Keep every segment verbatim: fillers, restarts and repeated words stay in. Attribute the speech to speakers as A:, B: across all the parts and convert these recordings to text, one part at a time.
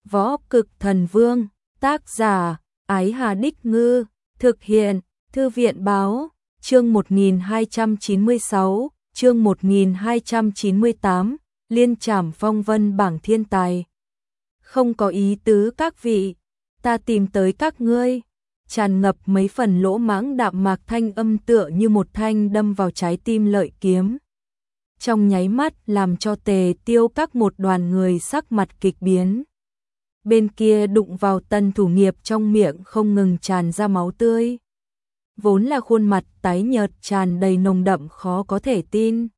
A: Võ Cực Thần Vương, tác giả, Ái Hà Đích Ngư, thực hiện, Thư viện Báo, chương một nghìn hai trăm chín mươi sáu, chương một nghìn hai trăm chín mươi tám, liên trảm phong vân bảng thiên tài. Không có ý tứ các vị, ta tìm tới các ngươi, tràn ngập mấy phần lỗ mãng đạm mạc thanh âm tựa như một thanh đâm vào trái tim lợi kiếm. Trong nháy mắt làm cho Tề Tiêu các một đoàn người sắc mặt kịch biến. Bên kia đụng vào Tần Thủ Nghiệp trong miệng không ngừng tràn ra máu tươi. Vốn là khuôn mặt tái nhợt tràn đầy nồng đậm khó có thể tin.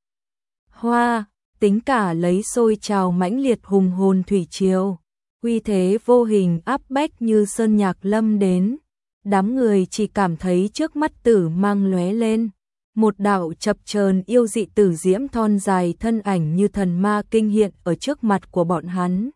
A: Hoa, tính cả lấy sôi trào mãnh liệt hùng hồn thủy triều, uy thế vô hình áp bách như sơn nhạc lâm đến. Đám người chỉ cảm thấy trước mắt tử mang lóe lên, một đạo chập chờn yêu dị tử diễm thon dài thân ảnh như thần ma kinh hiện ở trước mặt của bọn hắn.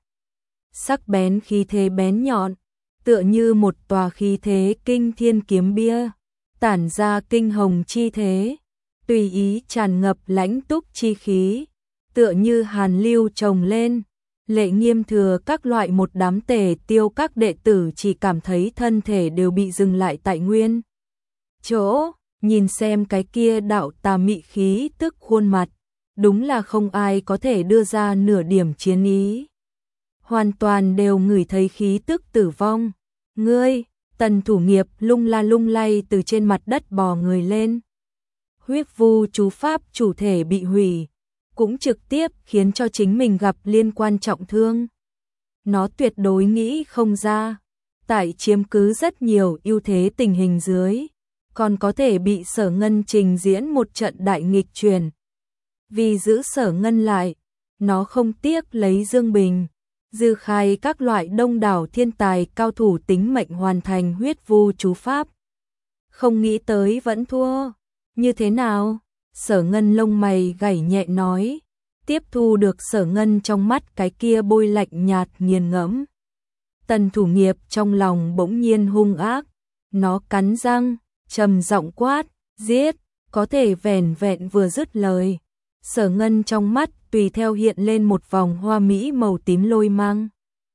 A: Sắc bén khí thế bén nhọn, tựa như một tòa khí thế kinh thiên kiếm bia, tản ra kinh hồng chi thế, tùy ý tràn ngập lãnh túc chi khí, tựa như hàn lưu trồng lên. Lệ Nghiêm Thừa các loại một đám Tề Tiêu các đệ tử chỉ cảm thấy thân thể đều bị dừng lại tại nguyên chỗ, nhìn xem cái kia đạo tà mị khí tức khuôn mặt, đúng là không ai có thể đưa ra nửa điểm chiến ý. Hoàn toàn đều ngửi thấy khí tức tử vong. Ngươi, Tần Thủ Nghiệp lung la lung lay từ trên mặt đất bò người lên. Huyết vu chú pháp chủ thể bị hủy, cũng trực tiếp khiến cho chính mình gặp liên quan trọng thương. Nó tuyệt đối nghĩ không ra, tại chiếm cứ rất nhiều ưu thế tình hình dưới, còn có thể bị Sở Ngân trình diễn một trận đại nghịch chuyển. Vì giữ Sở Ngân lại, nó không tiếc lấy Dương Bình, Dư Khai các loại đông đảo thiên tài cao thủ tính mệnh hoàn thành huyết vu chú pháp. Không nghĩ tới vẫn thua. Như thế nào? Sở Ngân lông mày gảy nhẹ nói, tiếp thu được Sở Ngân trong mắt cái kia bôi lạnh nhạt nghiền ngẫm. Tần Thủ Nghiệp trong lòng bỗng nhiên hung ác, nó cắn răng, trầm giọng quát, giết, có thể vẻn vẹn vừa dứt lời. Sở Ngân trong mắt tùy theo hiện lên một vòng hoa mỹ màu tím lôi mang.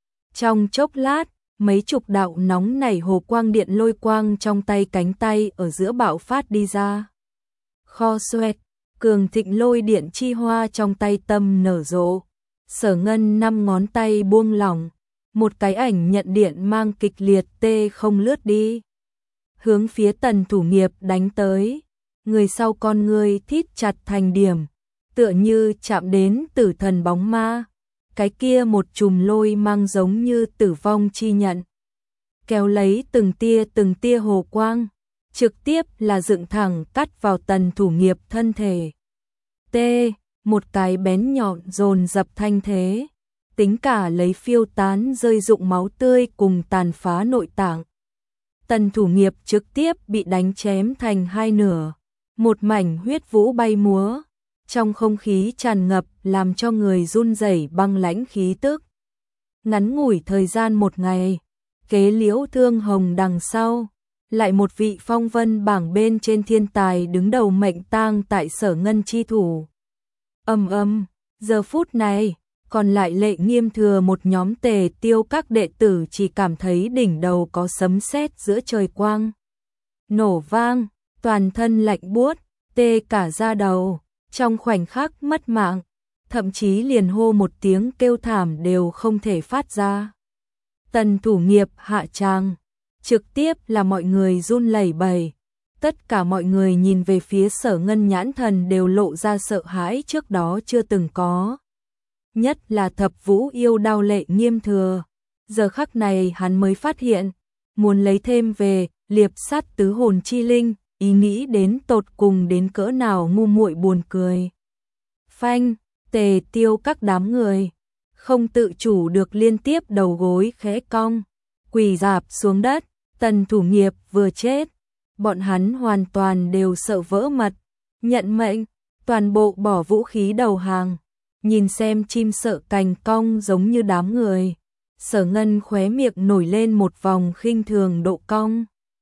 A: Trong chốc lát, mấy chục đạo nóng nảy hồ quang điện lôi quang trong tay cánh tay ở giữa bạo phát đi ra. Kho xoẹt, cường thịnh lôi điện chi hoa trong tay tâm nở rộ. Sở Ngân năm ngón tay buông lỏng, một cái ảnh nhận điện mang kịch liệt tê không lướt đi, hướng phía Tần Thủ Nghiệp đánh tới. Người sau con người thít chặt thành điểm, tựa như chạm đến tử thần bóng ma. Cái kia một chùm lôi mang giống như tử vong chi nhận, kéo lấy từng tia từng tia hồ quang, trực tiếp là dựng thẳng cắt vào Tần Thủ Nghiệp thân thể. T, một cái bén nhọn dồn dập thanh thế, tính cả lấy phiêu tán rơi rụng máu tươi cùng tàn phá nội tạng. Tần Thủ Nghiệp trực tiếp bị đánh chém thành hai nửa, một mảnh huyết vũ bay múa, trong không khí tràn ngập làm cho người run rẩy băng lãnh khí tức. Ngắn ngủi thời gian một ngày, kế Liễu Thương Hồng đằng sau, lại một vị phong vân bảng bên trên thiên tài đứng đầu mệnh tang tại Sở Ngân chi thủ. Ầm ầm, giờ phút này, còn lại Lệ Nghiêm Thừa một nhóm Tề Tiêu các đệ tử chỉ cảm thấy đỉnh đầu có sấm sét giữa trời quang nổ vang, toàn thân lạnh buốt, tê cả da đầu, trong khoảnh khắc mất mạng, thậm chí liền hô một tiếng kêu thảm đều không thể phát ra. Tần Thủ Nghiệp hạ tràng, trực tiếp là mọi người run lẩy bẩy. Tất cả mọi người nhìn về phía Sở Ngân nhãn thần đều lộ ra sợ hãi trước đó chưa từng có. Nhất là Thập Vũ yêu đao Lệ Nghiêm Thừa. Giờ khắc này hắn mới phát hiện, muốn lấy thêm về liệp sát tứ hồn chi linh, ý nghĩ đến tột cùng đến cỡ nào ngu muội buồn cười. Phanh, Tề Tiêu các đám người, không tự chủ được liên tiếp đầu gối khẽ cong, quỳ rạp xuống đất. Tần Thủ Nghiệp vừa chết, bọn hắn hoàn toàn đều sợ vỡ mật, nhận mệnh, toàn bộ bỏ vũ khí đầu hàng, nhìn xem chim sợ cành cong giống như đám người. Sở Ngân khóe miệng nổi lên một vòng khinh thường độ cong.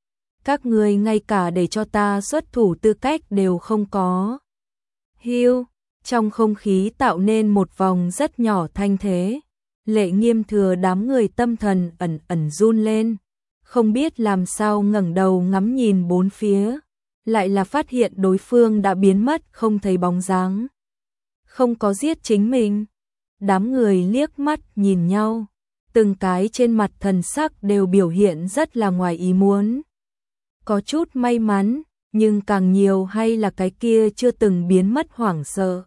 A: Các người ngay cả để cho ta xuất thủ tư cách đều không có. Hiu, trong không khí tạo nên một vòng rất nhỏ thanh thế. Lệ Nghiêm Thừa đám người tâm thần ẩn ẩn run lên, không biết làm sao ngẩng đầu ngắm nhìn bốn phía, lại là phát hiện đối phương đã biến mất không thấy bóng dáng. Không có giết chính mình. Đám người liếc mắt nhìn nhau, từng cái trên mặt thần sắc đều biểu hiện rất là ngoài ý muốn. Có chút may mắn, nhưng càng nhiều hay là cái kia chưa từng biến mất hoảng sợ.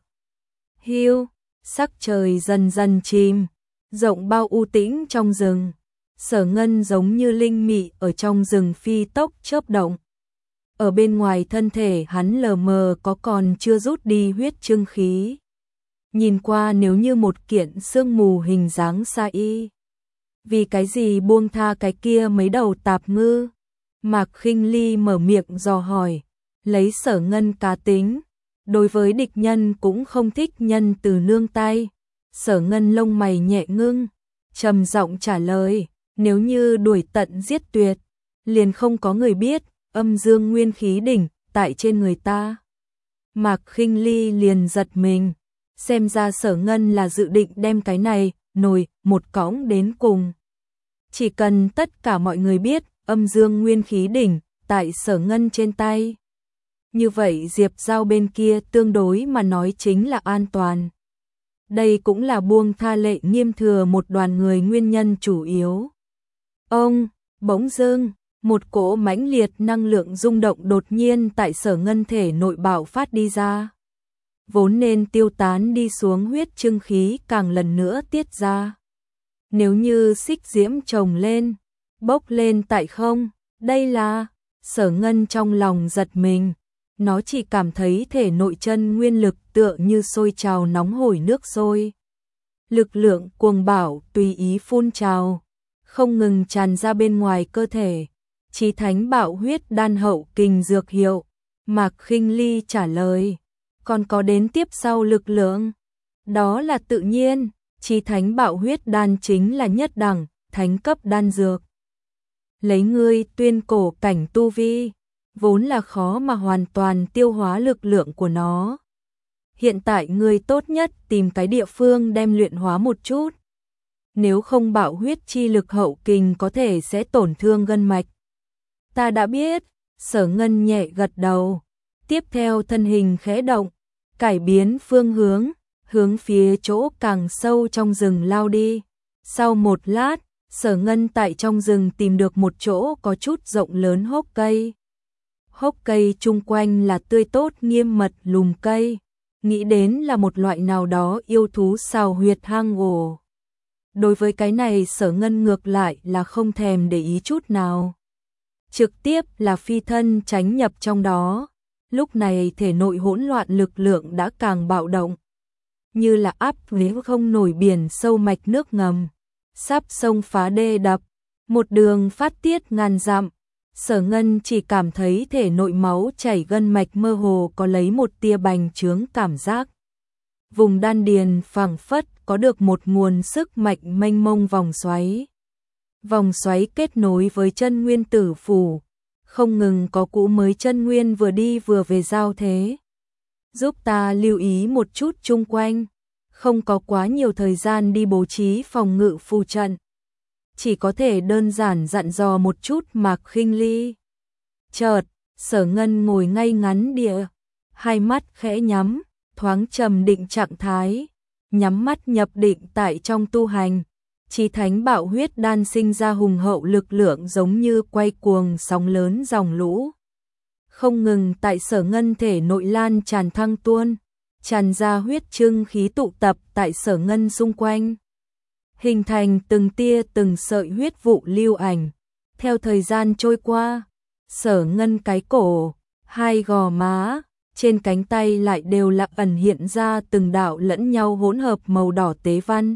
A: Hiu, sắc trời dần dần chìm, rộng bao u tĩnh trong rừng. Sở Ngân giống như linh mị ở trong rừng phi tốc chớp động. Ở bên ngoài thân thể hắn lờ mờ có còn chưa rút đi huyết trưng khí. Nhìn qua nếu như một kiện sương mù hình dáng sa y. Vì cái gì buông tha cái kia mấy đầu tạp ngư? Mạc Khinh Ly mở miệng dò hỏi, lấy Sở Ngân cá tính, đối với địch nhân cũng không thích nhân từ nương tay. Sở Ngân lông mày nhẹ ngưng, trầm giọng trả lời, nếu như đuổi tận giết tuyệt, liền không có người biết, âm dương nguyên khí đỉnh tại trên người ta. Mạc Khinh Ly liền giật mình, xem ra Sở Ngân là dự định đem cái này nồi một cõng đến cùng. Chỉ cần tất cả mọi người biết âm dương nguyên khí đỉnh tại Sở Ngân trên tay, như vậy Diệp Giao bên kia tương đối mà nói chính là an toàn. Đây cũng là buông tha Lệ Nghiêm Thừa một đoàn người nguyên nhân chủ yếu. Ông, bỗng dưng, một cỗ mãnh liệt năng lượng rung động đột nhiên tại Sở Ngân thể nội bạo phát đi ra. Vốn nên tiêu tán đi xuống huyết trưng khí càng lần nữa tiết ra. Nếu như xích diễm trồng lên, bốc lên tại không, đây là... Sở Ngân trong lòng giật mình, nó chỉ cảm thấy thể nội chân nguyên lực tựa như sôi trào nóng hổi nước sôi. Lực lượng cuồng bạo tùy ý phun trào, không ngừng tràn ra bên ngoài cơ thể. Chí Thánh Bạo Huyết Đan hậu kình dược hiệu. Mạc Khinh Ly trả lời, còn có đến tiếp sau lực lượng. Đó là tự nhiên, Chí Thánh Bạo Huyết Đan chính là nhất đẳng, thánh cấp đan dược. Lấy ngươi tuyên cổ cảnh tu vi, vốn là khó mà hoàn toàn tiêu hóa lực lượng của nó. Hiện tại ngươi tốt nhất tìm cái địa phương đem luyện hóa một chút. Nếu không bạo huyết chi lực hậu kình có thể sẽ tổn thương gân mạch. Ta đã biết, Sở Ngân nhẹ gật đầu. Tiếp theo thân hình khẽ động, cải biến phương hướng, hướng phía chỗ càng sâu trong rừng lao đi. Sau một lát, Sở Ngân tại trong rừng tìm được một chỗ có chút rộng lớn hốc cây. Hốc cây chung quanh là tươi tốt nghiêm mật lùm cây, nghĩ đến là một loại nào đó yêu thú xào huyệt hang ổ. Đối với cái này Sở Ngân ngược lại là không thèm để ý chút nào. Trực tiếp là phi thân tránh nhập trong đó. Lúc này thể nội hỗn loạn lực lượng đã càng bạo động, như là áp nếu không nổi biển sâu mạch nước ngầm, sắp sông phá đê đập, một đường phát tiết ngàn dặm. Sở Ngân chỉ cảm thấy thể nội máu chảy gân mạch mơ hồ có lấy một tia bành trướng cảm giác. Vùng đan điền phảng phất có được một nguồn sức mạnh mênh mông vòng xoáy. Vòng xoáy kết nối với chân nguyên tử phủ, không ngừng có cũ mới chân nguyên vừa đi vừa về giao thế. Giúp ta lưu ý một chút chung quanh, không có quá nhiều thời gian đi bố trí phòng ngự phù trận. Chỉ có thể đơn giản dặn dò một chút Mạc Khinh Ly. Chợt, Sở Ngân ngồi ngay ngắn địa, hai mắt khẽ nhắm, thoáng trầm định trạng thái, nhắm mắt nhập định tại trong tu hành. Chí Thánh Bạo Huyết Đan sinh ra hùng hậu lực lượng giống như quay cuồng sóng lớn dòng lũ. Không ngừng tại Sở Ngân thể nội lan tràn thăng tuôn, tràn ra huyết trưng khí tụ tập tại Sở Ngân xung quanh. Hình thành từng tia từng sợi huyết vụ lưu ảnh. Theo thời gian trôi qua, Sở Ngân cái cổ, hai gò má, trên cánh tay lại đều là ẩn hiện ra từng đạo lẫn nhau hỗn hợp màu đỏ tế văn.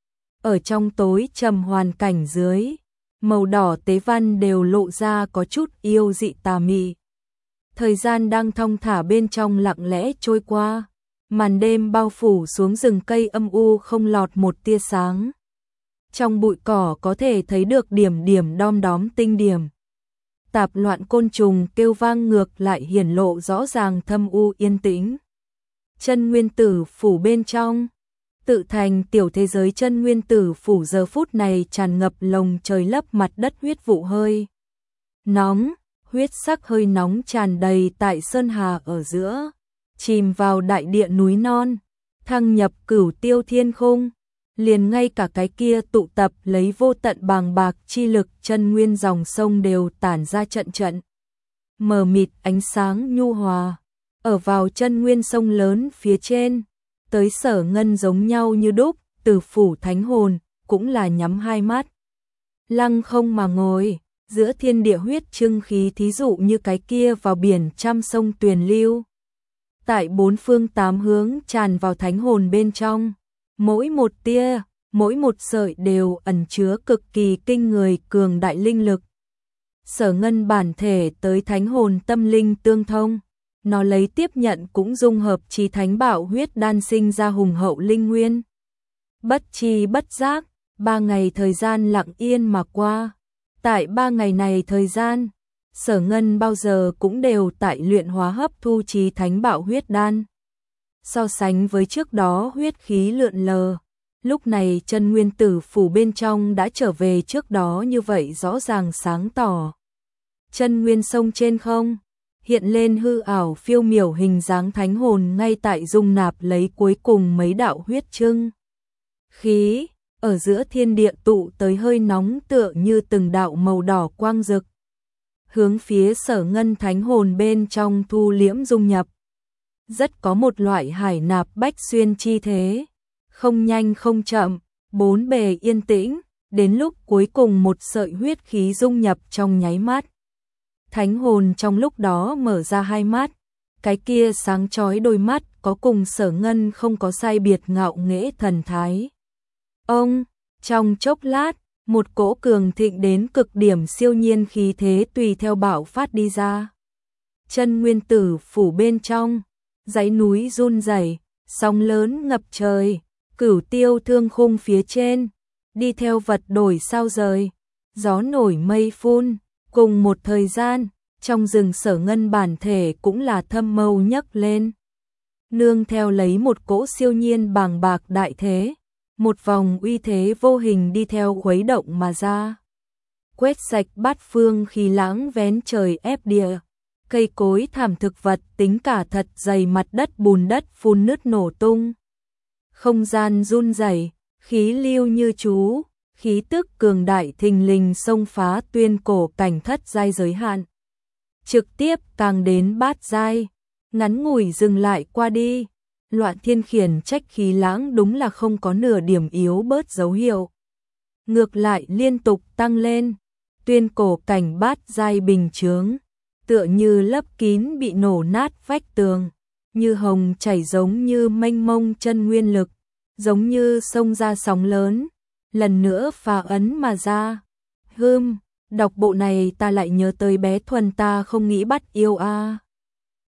A: Ở trong tối trầm hoàn cảnh dưới, màu đỏ tế văn đều lộ ra có chút yêu dị tà mị. Thời gian đang thong thả bên trong lặng lẽ trôi qua, màn đêm bao phủ xuống rừng cây âm u không lọt một tia sáng. Trong bụi cỏ có thể thấy được điểm điểm đom đóm tinh điểm. Tạp loạn côn trùng kêu vang ngược lại hiển lộ rõ ràng thâm u yên tĩnh. Chân nguyên tử phủ bên trong, tự thành tiểu thế giới chân nguyên tử phủ giờ phút này tràn ngập lồng trời lấp mặt đất huyết vụ hơi nóng, huyết sắc hơi nóng tràn đầy tại sơn hà ở giữa, chìm vào đại địa núi non, thăng nhập cửu tiêu thiên khung, liền ngay cả cái kia tụ tập lấy vô tận bàng bạc chi lực chân nguyên dòng sông đều tản ra trận trận mờ mịt ánh sáng nhu hòa, ở vào chân nguyên sông lớn phía trên, tới Sở Ngân giống nhau như đúc, từ phủ thánh hồn, cũng là nhắm hai mắt. Lăng không mà ngồi, giữa thiên địa huyết trưng khí thí dụ như cái kia vào biển trăm sông tuyền lưu. Tại bốn phương tám hướng tràn vào thánh hồn bên trong, mỗi một tia, mỗi một sợi đều ẩn chứa cực kỳ kinh người cường đại linh lực. Sở Ngân bản thể tới thánh hồn tâm linh tương thông, nó lấy tiếp nhận cũng dung hợp chi thánh bảo huyết đan sinh ra hùng hậu linh nguyên. Bất chi bất giác, ba ngày thời gian lặng yên mà qua. Tại ba ngày này thời gian, Sở Ngân bao giờ cũng đều tại luyện hóa hấp thu chi thánh bảo huyết đan. So sánh với trước đó huyết khí lượn lờ, lúc này chân nguyên tử phủ bên trong đã trở về trước đó như vậy rõ ràng sáng tỏ. Chân nguyên sông trên không, hiện lên hư ảo phiêu miểu hình dáng thánh hồn ngay tại dung nạp lấy cuối cùng mấy đạo huyết trưng. Khí, ở giữa thiên địa tụ tới hơi nóng tựa như từng đạo màu đỏ quang rực. Hướng phía Sở Ngân thánh hồn bên trong thu liễm dung nhập. Rất có một loại hải nạp bách xuyên chi thế, không nhanh không chậm, bốn bề yên tĩnh, đến lúc cuối cùng một sợi huyết khí dung nhập trong nháy mắt. Thánh hồn trong lúc đó mở ra hai mắt, cái kia sáng chói đôi mắt có cùng Sở Ngân không có sai biệt ngạo nghễ thần thái. Ông, trong chốc lát, một cỗ cường thịnh đến cực điểm siêu nhiên khí thế tùy theo bạo phát đi ra. Chân nguyên tử phủ bên trong, dãy núi run rẩy, sóng lớn ngập trời, cửu tiêu thương khung phía trên, đi theo vật đổi sao rời, gió nổi mây phun, cùng một thời gian, trong rừng Sở Ngân bản thể cũng là thâm mâu nhấc lên. Nương theo lấy một cỗ siêu nhiên bàng bạc đại thế, một vòng uy thế vô hình đi theo khuấy động mà ra. Quét sạch bát phương khí lãng vén trời ép địa, cây cối thảm thực vật tính cả thật dày mặt đất bùn đất phun nứt nổ tung. Không gian run rẩy, khí lưu như chú, khí tức cường đại thình lình xông phá tuyên cổ cảnh thất giai giới hạn. Trực tiếp càng đến bát giai, ngắn ngủi dừng lại qua đi. Loạn thiên khiển trách khí lãng đúng là không có nửa điểm yếu bớt dấu hiệu. Ngược lại liên tục tăng lên, tuyên cổ cảnh bát giai bình chướng, tựa như lấp kín bị nổ nát vách tường, như hồng chảy giống như mênh mông chân nguyên lực, giống như sông ra sóng lớn, lần nữa phá ấn mà ra. Hừm, đọc bộ này ta lại nhớ tới bé Thuần ta không nghĩ bắt yêu a. À.